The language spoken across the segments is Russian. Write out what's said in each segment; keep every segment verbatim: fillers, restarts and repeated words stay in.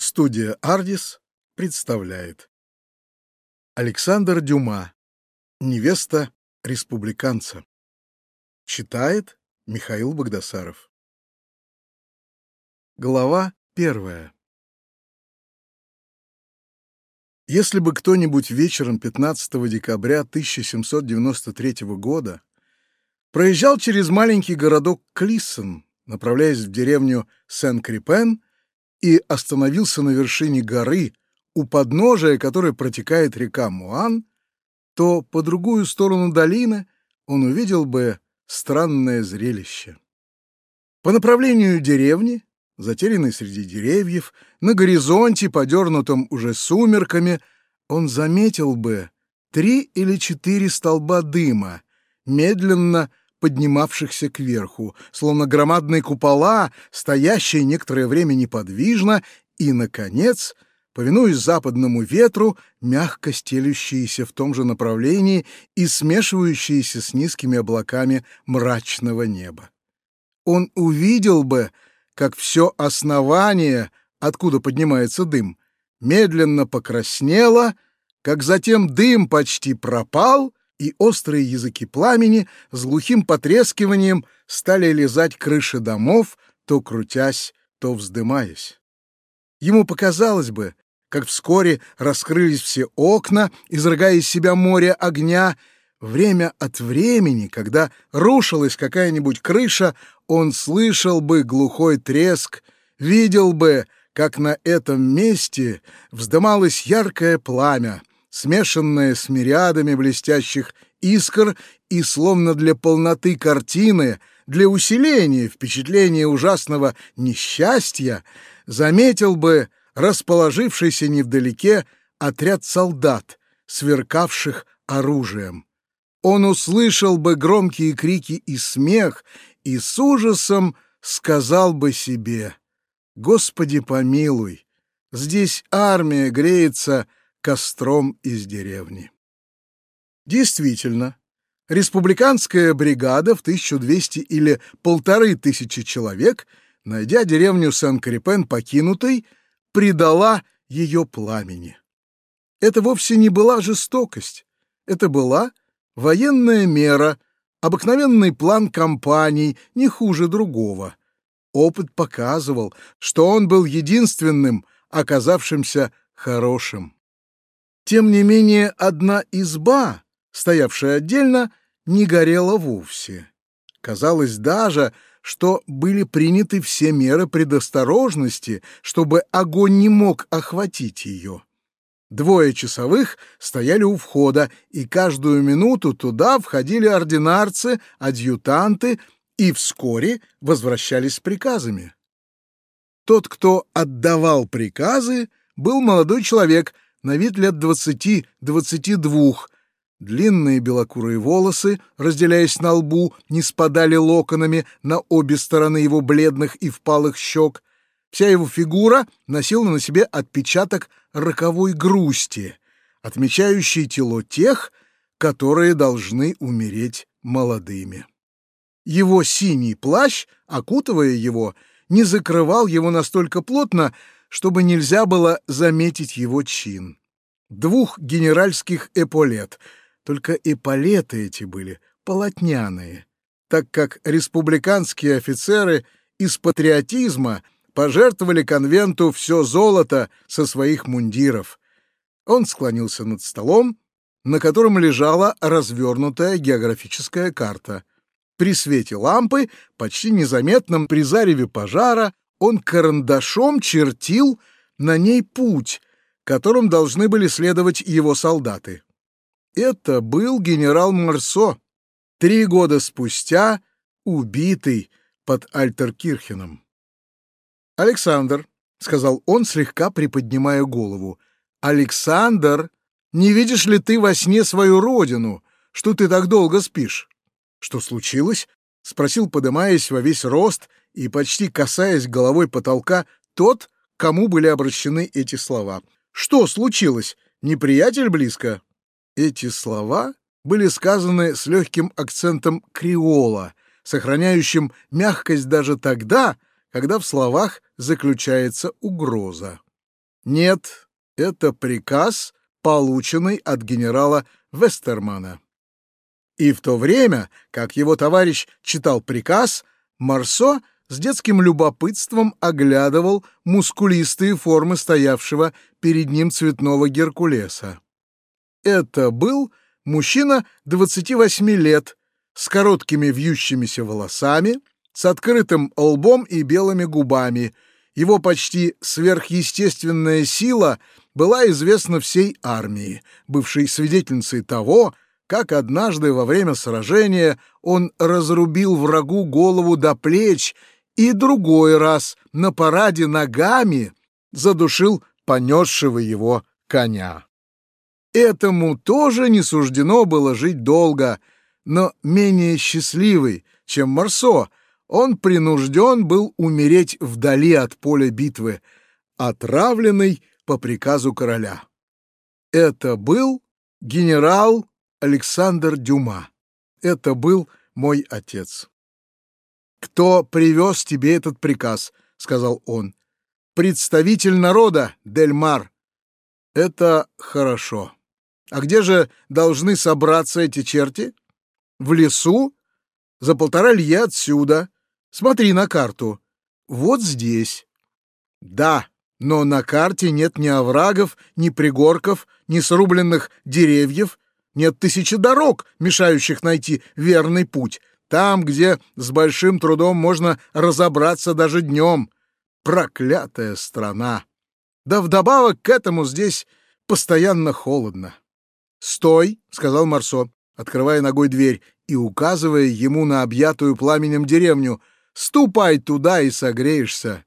Студия «Ардис» представляет Александр Дюма «Невеста республиканца». Читает Михаил Багдасаров. Глава первая. Если бы кто-нибудь вечером пятнадцатого декабря тысяча семьсот девяносто третьего года проезжал через маленький городок Клиссен, направляясь в деревню Сен-Крепен, и остановился на вершине горы, у подножия которой протекает река Муан, то по другую сторону долины он увидел бы странное зрелище. По направлению деревни, затерянной среди деревьев, на горизонте, подернутом уже сумерками, он заметил бы три или четыре столба дыма, медленно поднимавшихся кверху, словно громадные купола, стоящие некоторое время неподвижно и, наконец, повинуясь западному ветру, мягко стелющиеся в том же направлении и смешивающиеся с низкими облаками мрачного неба. Он увидел бы, как все основание, откуда поднимается дым, медленно покраснело, как затем дым почти пропал, и острые языки пламени с глухим потрескиванием стали лизать крыши домов, то крутясь, то вздымаясь. Ему показалось бы, как вскоре раскрылись все окна, изрыгая из себя море огня. Время от времени, когда рушилась какая-нибудь крыша, он слышал бы глухой треск, видел бы, как на этом месте вздымалось яркое пламя, смешанное с мириадами блестящих искр, и словно для полноты картины, для усиления впечатления ужасного несчастья, заметил бы расположившийся невдалеке отряд солдат, сверкавших оружием. Он услышал бы громкие крики и смех, и с ужасом сказал бы себе: «Господи помилуй, здесь армия греется костром из деревни». Действительно, республиканская бригада в тысячу двести или полторы тысячи человек, найдя деревню Сен-Крепен покинутой, предала ее пламени. Это вовсе не была жестокость, это была военная мера, обыкновенный план кампаний, не хуже другого. Опыт показывал, что он был единственным, оказавшимся хорошим. Тем не менее, одна изба, стоявшая отдельно, не горела вовсе. Казалось даже, что были приняты все меры предосторожности, чтобы огонь не мог охватить ее. Двое часовых стояли у входа, и каждую минуту туда входили ординарцы, адъютанты, и вскоре возвращались с приказами. Тот, кто отдавал приказы, был молодой человек, на вид лет двадцати-двадцати двух. Длинные белокурые волосы, разделяясь на лбу, не спадали локонами на обе стороны его бледных и впалых щек. Вся его фигура носила на себе отпечаток роковой грусти, отмечающий тело тех, которые должны умереть молодыми. Его синий плащ, окутывая его, не закрывал его настолько плотно, чтобы нельзя было заметить его чин. Двух генеральских эполет, только эполеты эти были полотняные, так как республиканские офицеры из патриотизма пожертвовали конвенту все золото со своих мундиров. Он склонился над столом, на котором лежала развернутая географическая карта. При свете лампы, почти незаметном при зареве пожара, он карандашом чертил на ней путь, которым должны были следовать его солдаты. Это был генерал Марсо, три года спустя убитый под Альтеркирхеном. «Александр», — сказал он, слегка приподнимая голову, — «Александр, не видишь ли ты во сне свою родину, что ты так долго спишь?» «Что случилось?» — спросил, подымаясь во весь рост и почти касаясь головой потолка, тот, к кому были обращены эти слова. «Что случилось? Неприятель близко?» Эти слова были сказаны с легким акцентом креола, сохраняющим мягкость даже тогда, когда в словах заключается угроза. Нет, это приказ, полученный от генерала Вестермана. И в то время, как его товарищ читал приказ, Марсо с детским любопытством оглядывал мускулистые формы стоявшего перед ним цветного Геркулеса. Это был мужчина двадцати восьми лет, с короткими вьющимися волосами, с открытым лбом и белыми губами. Его почти сверхъестественная сила была известна всей армии, бывшей свидетельницей того, как однажды во время сражения он разрубил врагу голову до плеч и другой раз на параде ногами задушил понесшего его коня. Этому тоже не суждено было жить долго, но менее счастливый, чем Марсо, он принужден был умереть вдали от поля битвы, отравленный по приказу короля. Это был генерал Александр Дюма. Это был мой отец. «Кто привез тебе этот приказ?» — сказал он. «Представитель народа, Дель-Мар». «Это хорошо. А где же должны собраться эти черти?» «В лесу? За полтора лье отсюда. Смотри на карту. Вот здесь». «Да, но на карте нет ни оврагов, ни пригорков, ни срубленных деревьев, нет тысячи дорог, мешающих найти верный путь, там, где с большим трудом можно разобраться даже днем. Проклятая страна! Да вдобавок к этому здесь постоянно холодно». «Стой!» — сказал Марсо, открывая ногой дверь и указывая ему на объятую пламенем деревню. «Ступай туда и согреешься».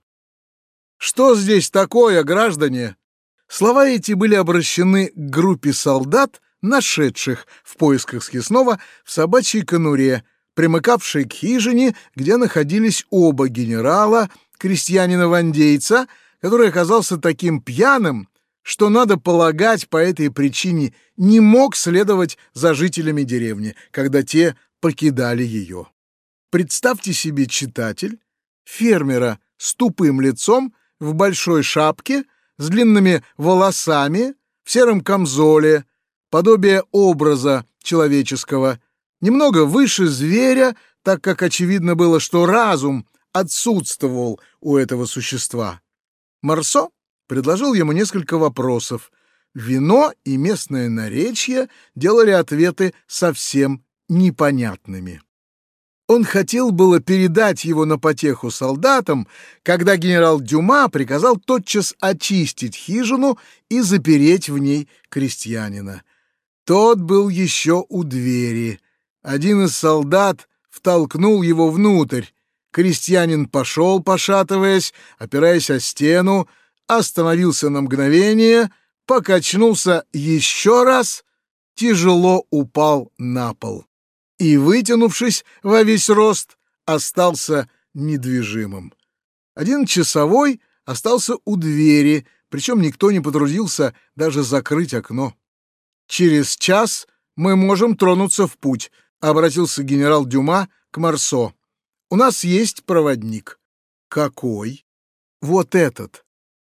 «Что здесь такое, граждане?» Слова эти были обращены к группе солдат, нашедших в поисках съестного в собачьей конуре, примыкавшей к хижине, где находились оба генерала, крестьянина-вандейца, который оказался таким пьяным, что, надо полагать, по этой причине не мог следовать за жителями деревни, когда те покидали ее. Представьте себе, читатель, фермера с тупым лицом, в большой шапке, с длинными волосами, в сером камзоле, подобие образа человеческого, немного выше зверя, так как очевидно было, что разум отсутствовал у этого существа. Марсо предложил ему несколько вопросов. Вино и местное наречие делали ответы совсем непонятными. Он хотел было передать его на потеху солдатам, когда генерал Дюма приказал тотчас очистить хижину и запереть в ней крестьянина. Тот был еще у двери. Один из солдат втолкнул его внутрь. Крестьянин пошел, пошатываясь, опираясь о стену, остановился на мгновение, покачнулся еще раз, тяжело упал на пол и, вытянувшись во весь рост, остался недвижимым. Один часовой остался у двери, причем никто не потрудился даже закрыть окно. «Через час мы можем тронуться в путь», — обратился генерал Дюма к Марсо. «У нас есть проводник». «Какой?» «Вот этот».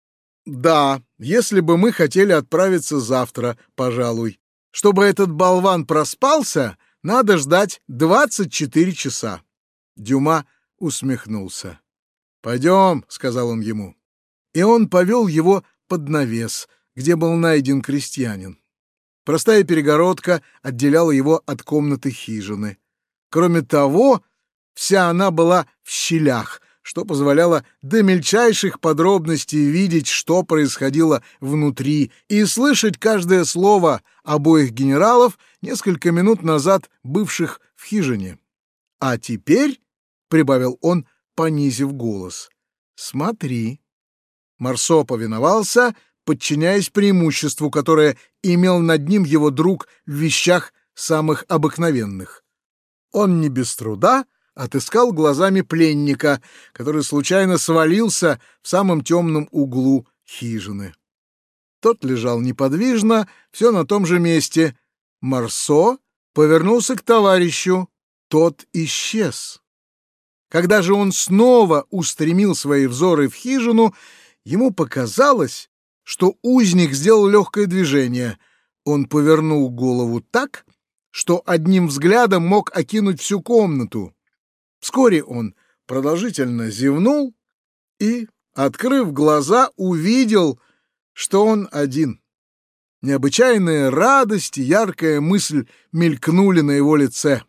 «Да, если бы мы хотели отправиться завтра, пожалуй. Чтобы этот болван проспался, надо ждать двадцать четыре часа». Дюма усмехнулся. «Пойдем», — сказал он ему. И он повел его под навес, где был найден крестьянин. Простая перегородка отделяла его от комнаты хижины. Кроме того, вся она была в щелях, что позволяло до мельчайших подробностей видеть, что происходило внутри, и слышать каждое слово обоих генералов, несколько минут назад бывших в хижине. «А теперь», — прибавил он, понизив голос, — «смотри». Марсо повиновался, подчиняясь преимуществу, которое имел над ним его друг в вещах самых обыкновенных. Он не без труда отыскал глазами пленника, который случайно свалился в самом темном углу хижины. Тот лежал неподвижно, все на том же месте. Марсо повернулся к товарищу. Тот исчез. Когда же он снова устремил свои взоры в хижину, ему показалось, что узник сделал легкое движение. Он повернул голову так, что одним взглядом мог окинуть всю комнату. Вскоре он продолжительно зевнул и, открыв глаза, увидел, что он один. Необычайная радость и яркая мысль мелькнули на его лице.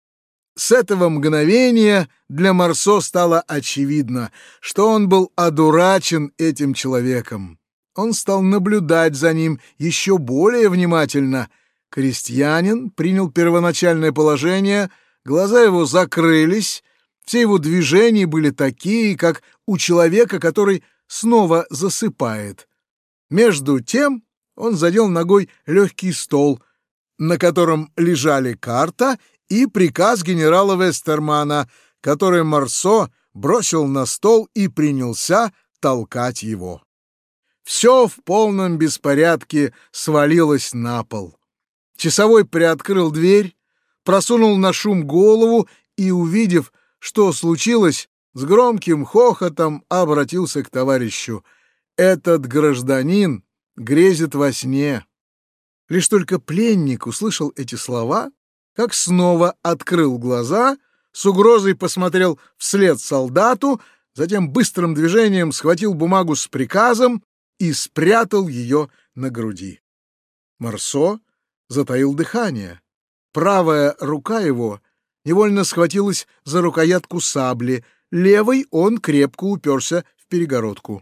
С этого мгновения для Марсо стало очевидно, что он был одурачен этим человеком. Он стал наблюдать за ним еще более внимательно. Крестьянин принял первоначальное положение, глаза его закрылись, все его движения были такие, как у человека, который снова засыпает. Между тем он задел ногой легкий стол, на котором лежали карта и приказ генерала Вестермана, который Марсо бросил на стол и принялся толкать его. Все в полном беспорядке свалилось на пол. Часовой приоткрыл дверь, просунул на шум голову и, увидев, что случилось, с громким хохотом обратился к товарищу. «Этот гражданин грезит во сне». Лишь только пленник услышал эти слова, как снова открыл глаза, с угрозой посмотрел вслед солдату, затем быстрым движением схватил бумагу с приказом и спрятал ее на груди. Марсо затаил дыхание. Правая рука его невольно схватилась за рукоятку сабли, левой он крепко уперся в перегородку.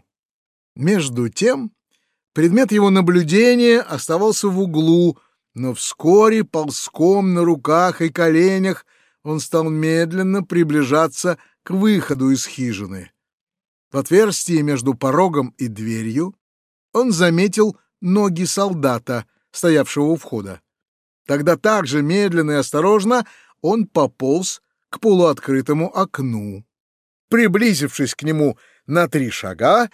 Между тем предмет его наблюдения оставался в углу, но вскоре ползком на руках и коленях он стал медленно приближаться к выходу из хижины. В отверстии между порогом и дверью он заметил ноги солдата, стоявшего у входа. Тогда так же медленно и осторожно он пополз к полуоткрытому окну. Приблизившись к нему на три шага,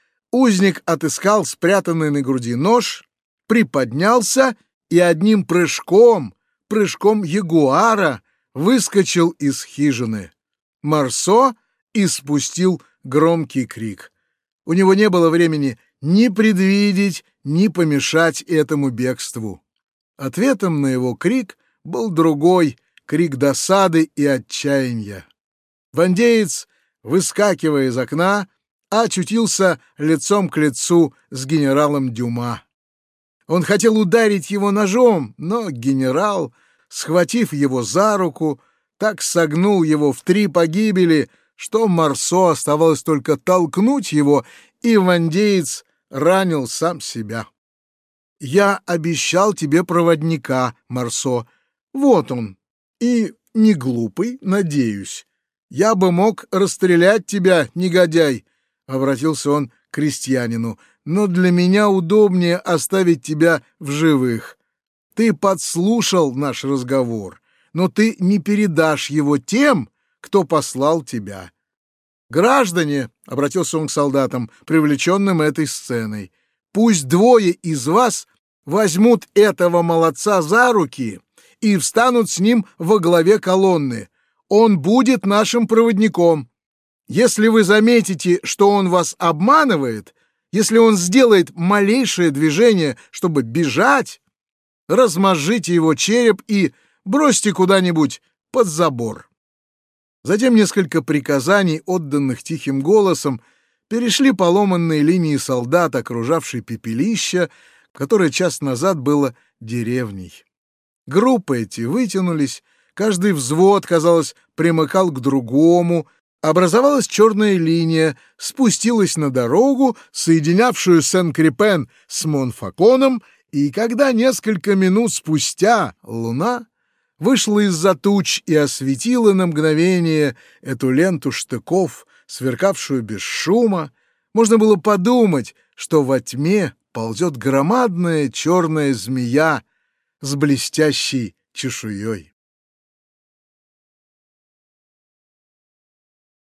узник отыскал спрятанный на груди нож, приподнялся и одним прыжком, прыжком ягуара, выскочил из хижины. Марсо испустил громкий крик. У него не было времени ни предвидеть, ни помешать этому бегству. Ответом на его крик был другой крик досады и отчаяния. Вандеец, выскакивая из окна, очутился лицом к лицу с генералом Дюма. Он хотел ударить его ножом, но генерал, схватив его за руку, так согнул его в три погибели, что Марсо оставалось только толкнуть его, и вандеец ранил сам себя. «Я обещал тебе проводника, Марсо. Вот он. И не глупый, надеюсь. Я бы мог расстрелять тебя, негодяй», — обратился он к крестьянину, «но для меня удобнее оставить тебя в живых. Ты подслушал наш разговор, но ты не передашь его тем, кто послал тебя. Граждане, — обратился он к солдатам, привлеченным этой сценой, — пусть двое из вас возьмут этого молодца за руки и встанут с ним во главе колонны. Он будет нашим проводником. Если вы заметите, что он вас обманывает, если он сделает малейшее движение, чтобы бежать, размажите его череп и бросьте куда-нибудь под забор». Затем несколько приказаний, отданных тихим голосом, перешли поломанные линии солдат, окружавшей пепелище, которое час назад было деревней. Группы эти вытянулись, каждый взвод, казалось, примыкал к другому, образовалась черная линия, спустилась на дорогу, соединявшую Сен-Крепен с Монфаконом, и когда несколько минут спустя луна вышла из-за туч и осветила на мгновение эту ленту штыков, сверкавшую без шума, можно было подумать, что во тьме ползет громадная черная змея с блестящей чешуей.